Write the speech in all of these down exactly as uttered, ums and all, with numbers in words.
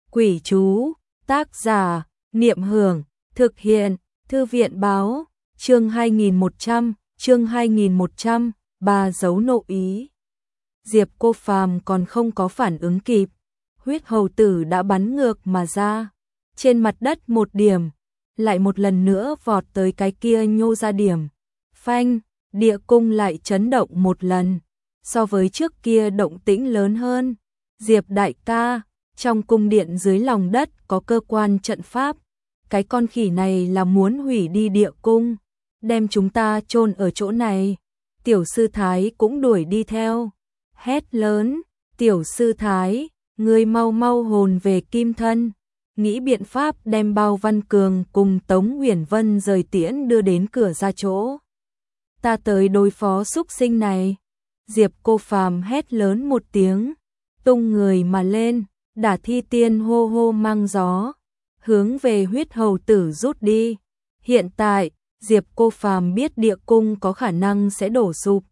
Quỷ chú, tác giả, Niệm Hưởng, thực hiện, Thư viện báo, chương hai nghìn một trăm, chương hai nghìn một trăm, ba dấu nộ ý. Diệp Cô Phàm còn không có phản ứng kịp, huyết hầu tử đã bắn ngược mà ra, trên mặt đất một điểm, lại một lần nữa vọt tới cái kia nhô ra điểm. Phanh, địa cung lại chấn động một lần, so với trước kia động tĩnh lớn hơn. Diệp đại ca, trong cung điện dưới lòng đất có cơ quan trận pháp, cái con khỉ này là muốn hủy đi địa cung, đem chúng ta chôn ở chỗ này. Tiểu sư Thái cũng đuổi đi theo, hét lớn, tiểu sư Thái, ngươi mau mau hồn về kim thân, nghĩ biện pháp đem Bao Văn Cường cùng Tống Uyển Vân rời tiễn đưa đến cửa ra chỗ. Ta tới đối phó xúc sinh này. Diệp Cô Phàm hét lớn một tiếng, tung người mà lên, đả thi tiên hô hô mang gió, hướng về huyết hầu tử rút đi. Hiện tại, Diệp Cô Phàm biết địa cung có khả năng sẽ đổ sụp,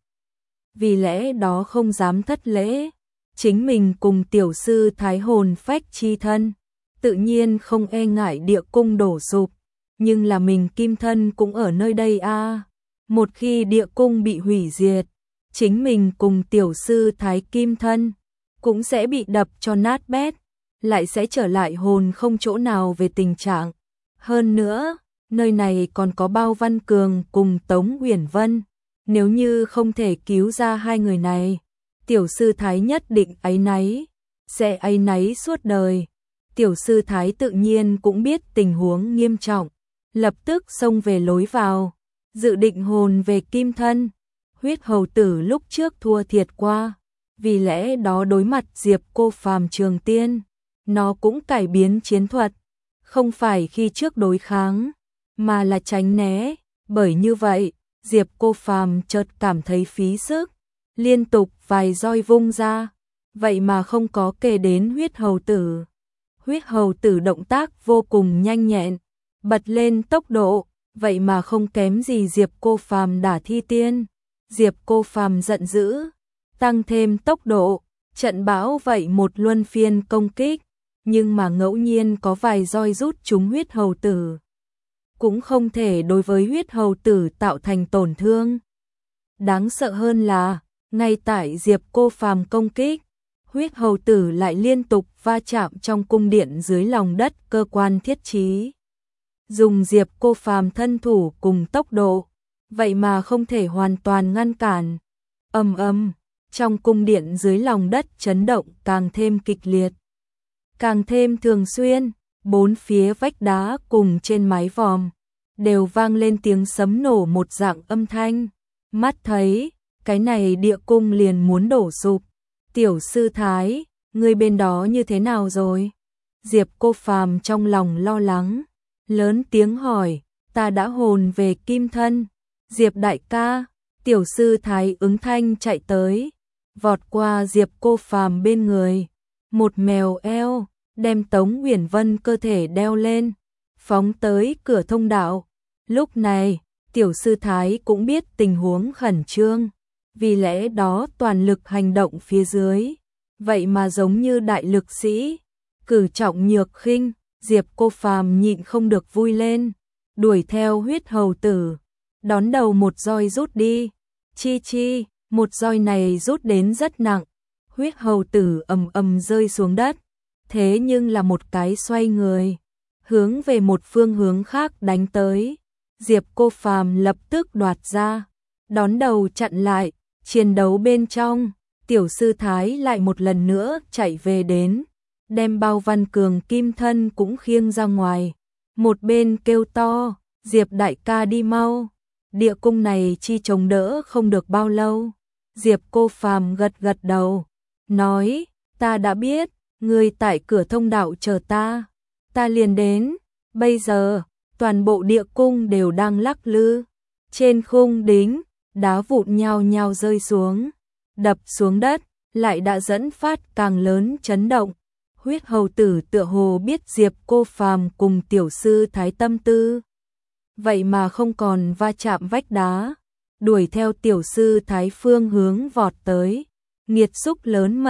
vì lẽ đó không dám thất lễ, chính mình cùng tiểu sư Thái hồn phách chi thân, tự nhiên không e ngại địa cung đổ sụp, nhưng là mình kim thân cũng ở nơi đây a. À. Một khi địa cung bị hủy diệt, chính mình cùng tiểu sư Thái kim thân cũng sẽ bị đập cho nát bét, lại sẽ trở lại hồn không chỗ nào về tình trạng. Hơn nữa, nơi này còn có Bao Văn Cường cùng Tống Uyển Vân, nếu như không thể cứu ra hai người này, tiểu sư Thái nhất định áy náy, sẽ áy náy suốt đời. Tiểu sư Thái tự nhiên cũng biết tình huống nghiêm trọng, lập tức xông về lối vào, dự định hồn về kim thân. Huyết hầu tử lúc trước thua thiệt qua, vì lẽ đó đối mặt Diệp Cô Phàm trường tiên, nó cũng cải biến chiến thuật, không phải khi trước đối kháng, mà là tránh né. Bởi như vậy, Diệp Cô Phàm chợt cảm thấy phí sức, liên tục vài roi vung ra, vậy mà không có kề đến huyết hầu tử. Huyết hầu tử động tác vô cùng nhanh nhẹn, bật lên tốc độ, vậy mà không kém gì Diệp Cô Phàm đả thi tiên. Diệp Cô Phàm giận dữ, tăng thêm tốc độ, trận bão vậy một luân phiên công kích, nhưng mà ngẫu nhiên có vài roi rút trúng huyết hầu tử, cũng không thể đối với huyết hầu tử tạo thành tổn thương. Đáng sợ hơn là, ngay tại Diệp Cô Phàm công kích, huyết hầu tử lại liên tục va chạm trong cung điện dưới lòng đất cơ quan thiết trí. Dùng Diệp Cô Phàm thân thủ cùng tốc độ, vậy mà không thể hoàn toàn ngăn cản. Ầm ầm, trong cung điện dưới lòng đất chấn động càng thêm kịch liệt, càng thêm thường xuyên, bốn phía vách đá cùng trên mái vòm đều vang lên tiếng sấm nổ một dạng âm thanh. Mắt thấy, cái này địa cung liền muốn đổ sụp. Tiểu sư Thái, người bên đó như thế nào rồi? Diệp Cô Phàm trong lòng lo lắng, lớn tiếng hỏi, ta đã hồn về kim thân. Diệp đại ca, tiểu sư Thái ứng thanh chạy tới, vọt qua Diệp Cô Phàm bên người, một mèo eo, đem Tống Uyển Vân cơ thể đeo lên, phóng tới cửa thông đạo. Lúc này, tiểu sư Thái cũng biết tình huống khẩn trương, vì lẽ đó toàn lực hành động phía dưới, vậy mà giống như đại lực sĩ, cử trọng nhược khinh. Diệp Cô Phàm nhịn không được vui lên, đuổi theo huyết hầu tử, đón đầu một roi rút đi. Chi chi, một roi này rút đến rất nặng, huyết hầu tử ầm ầm rơi xuống đất, thế nhưng là một cái xoay người, hướng về một phương hướng khác đánh tới. Diệp Cô Phàm lập tức đoạt ra, đón đầu chặn lại. Chiến đấu bên trong, tiểu sư Thái lại một lần nữa chạy về đến, đem Bao Văn Cường kim thân cũng khiêng ra ngoài, một bên kêu to, Diệp đại ca đi mau, địa cung này chi chống đỡ không được bao lâu. Diệp Cô Phàm gật gật đầu, nói, ta đã biết, ngươi tại cửa thông đạo chờ ta, ta liền đến. Bây giờ, toàn bộ địa cung đều đang lắc lư, trên khung đính, đá vụn nhao nhao rơi xuống, đập xuống đất, lại đã dẫn phát càng lớn chấn động. Huyết hầu tử tựa hồ biết Diệp Cô Phàm cùng tiểu sư Thái tâm tư, vậy mà không còn va chạm vách đá, đuổi theo tiểu sư Thái phương hướng vọt tới. Nghiệt xúc lớn mật,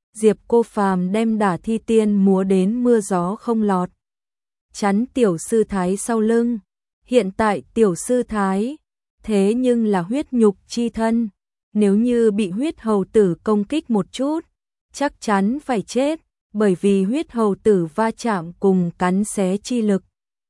Diệp Cô Phàm đem Đả Thi Tiên múa đến mưa gió không lọt. Chắn tiểu sư thái sau lưng. Hiện tại tiểu sư thái, thế nhưng là huyết nhục chi thân. Nếu như bị huyết hầu tử công kích một chút, chắc chắn phải chết, bởi vì huyết hầu tử va chạm cùng cắn xé chi lực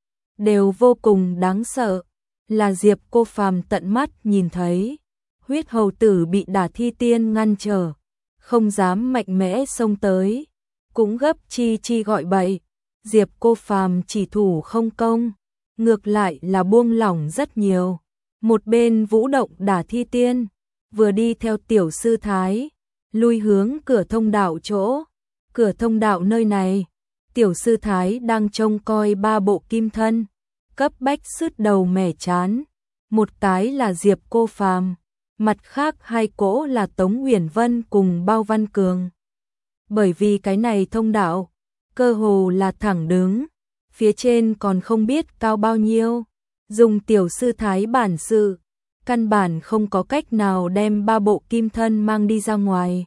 đều vô cùng đáng sợ, là Diệp Cô Phàm tận mắt nhìn thấy. Huyết hầu tử bị Đả Thi Tiên ngăn trở, không dám mạnh mẽ xông tới, cũng gấp chi chi gọi bậy. Diệp Cô Phàm chỉ thủ không công, ngược lại là buông lỏng rất nhiều. Một bên vũ động Đả Thi Tiên, vừa đi theo tiểu sư thái, lui hướng cửa thông đạo chỗ. Cửa thông đạo nơi này, tiểu sư thái đang trông coi ba bộ kim thân, cấp bách sứt đầu mẻ chán. Một cái là Diệp Cô Phàm, mặt khác hai cỗ là Tống Uyển Vân cùng Bao Văn Cường. Bởi vì cái này thông đạo, cơ hồ là thẳng đứng, phía trên còn không biết cao bao nhiêu, dùng tiểu sư thái bản sự, căn bản không có cách nào đem ba bộ kim thân mang đi ra ngoài.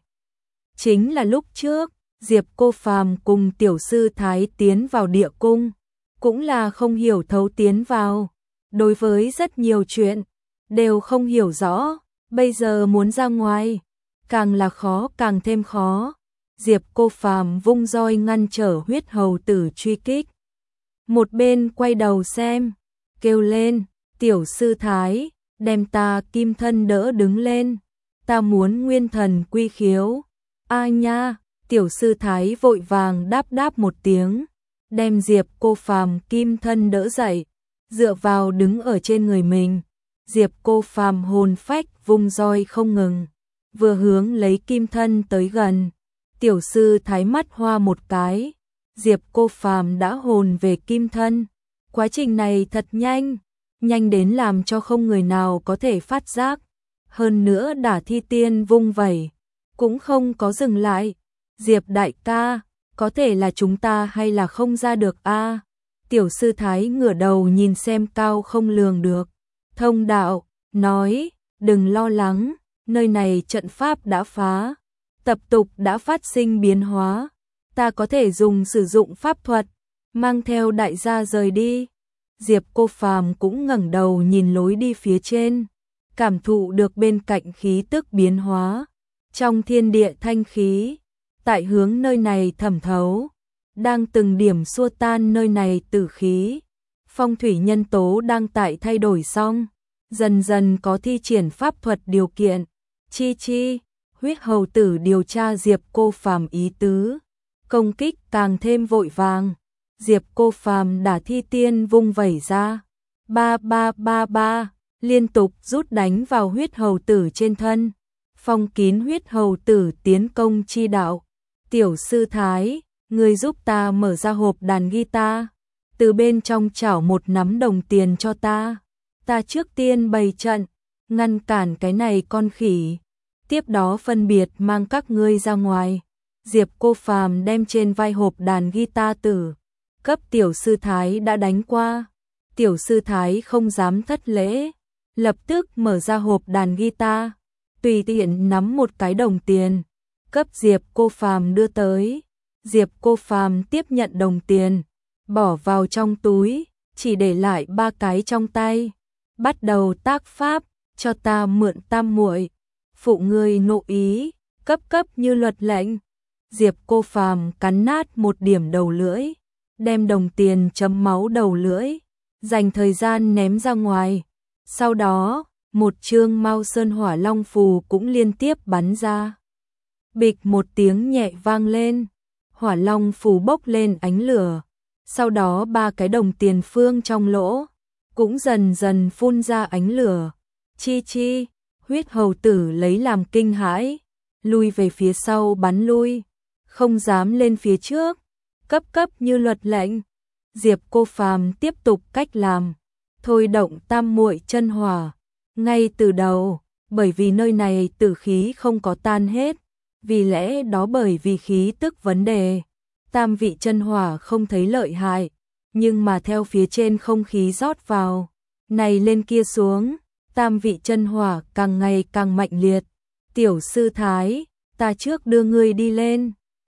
Chính là lúc trước, Diệp Cô Phàm cùng tiểu sư thái tiến vào địa cung, cũng là không hiểu thấu tiến vào, đối với rất nhiều chuyện, đều không hiểu rõ, bây giờ muốn ra ngoài, càng là khó càng thêm khó. Diệp Cô Phàm vung roi ngăn trở huyết hầu tử truy kích. Một bên quay đầu xem, kêu lên, tiểu sư thái, đem ta kim thân đỡ đứng lên, ta muốn nguyên thần quy khiếu. A nha, tiểu sư thái vội vàng đáp đáp một tiếng, đem Diệp Cô Phàm kim thân đỡ dậy, dựa vào đứng ở trên người mình. Diệp Cô Phàm hồn phách vung roi không ngừng, vừa hướng lấy kim thân tới gần. Tiểu sư thái mắt hoa một cái, Diệp Cô Phàm đã hồn về kim thân. Quá trình này thật nhanh, nhanh đến làm cho không người nào có thể phát giác. Hơn nữa Đả Thi Tiên vung vẩy, cũng không có dừng lại. Diệp đại ca, có thể là chúng ta hay là không ra được a? Tiểu sư thái ngửa đầu nhìn xem cao không lường được thông đạo, nói, đừng lo lắng, nơi này trận pháp đã phá, tập tục đã phát sinh biến hóa, ta có thể dùng sử dụng pháp thuật, mang theo đại gia rời đi. Diệp Cô Phàm cũng ngẩng đầu nhìn lối đi phía trên, cảm thụ được bên cạnh khí tức biến hóa, trong thiên địa thanh khí, tại hướng nơi này thẩm thấu, đang từng điểm xua tan nơi này tử khí. Phong thủy nhân tố đang tại thay đổi xong, dần dần có thi triển pháp thuật điều kiện. Chi chi, huyết hầu tử điều tra Diệp Cô Phàm ý tứ, công kích càng thêm vội vàng. Diệp Cô Phàm Đả Thi Tiên vung vẩy ra, ba ba ba ba, liên tục rút đánh vào huyết hầu tử trên thân, phong kín huyết hầu tử tiến công chi đạo. Tiểu sư thái, người giúp ta mở ra hộp đàn guitar, từ bên trong chảo một nắm đồng tiền cho ta, ta trước tiên bày trận, ngăn cản cái này con khỉ, tiếp đó phân biệt mang các ngươi ra ngoài. Diệp Cô Phàm đem trên vai hộp đàn guitar tử, cấp tiểu sư thái đã đánh qua. Tiểu sư thái không dám thất lễ, lập tức mở ra hộp đàn guitar, tùy tiện nắm một cái đồng tiền, cấp Diệp Cô Phàm đưa tới. Diệp Cô Phàm tiếp nhận đồng tiền, bỏ vào trong túi, chỉ để lại ba cái trong tay, bắt đầu tác pháp, cho ta mượn tam muội, phụ ngươi nộ ý, cấp cấp như luật lệnh. Diệp Cô Phàm cắn nát một điểm đầu lưỡi, đem đồng tiền chấm máu đầu lưỡi, dành thời gian ném ra ngoài. Sau đó, một chương Mao Sơn Hỏa Long phù cũng liên tiếp bắn ra. Bịch một tiếng nhẹ vang lên, Hỏa Long phù bốc lên ánh lửa. Sau đó ba cái đồng tiền phương trong lỗ cũng dần dần phun ra ánh lửa. Chi chi, huyết hầu tử lấy làm kinh hãi, lui về phía sau bắn lui, không dám lên phía trước, cấp cấp như luật lệnh. Diệp Cô Phàm tiếp tục cách làm, thôi động tam muội chân hỏa. Ngay từ đầu, bởi vì nơi này tử khí không có tan hết, vì lẽ đó bởi vì khí tức vấn đề, tam vị chân hỏa không thấy lợi hại, nhưng mà theo phía trên không khí rót vào, này lên kia xuống, tam vị chân hỏa càng ngày càng mạnh liệt. Tiểu sư thái, ta trước đưa ngươi đi lên.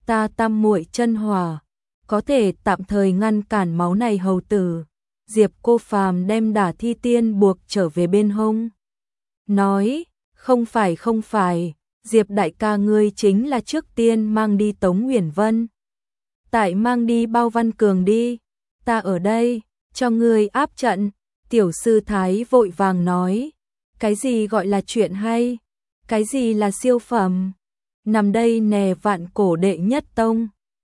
ta tam muội chân hỏa, có thể tạm thời ngăn cản máu này hầu tử. Diệp Cô Phàm đem Đả Thi Tiên buộc trở về bên hông. Nói, không phải không phải, Diệp đại ca ngươi chính là trước tiên mang đi Tống Uyển Vân. Tại mang đi Bao Văn Cường đi, ta ở đây, cho ngươi áp trận. Tiểu sư thái vội vàng nói, cái gì gọi là chuyện hay, cái gì là siêu phẩm, nằm đây nè vạn cổ đệ nhất tông.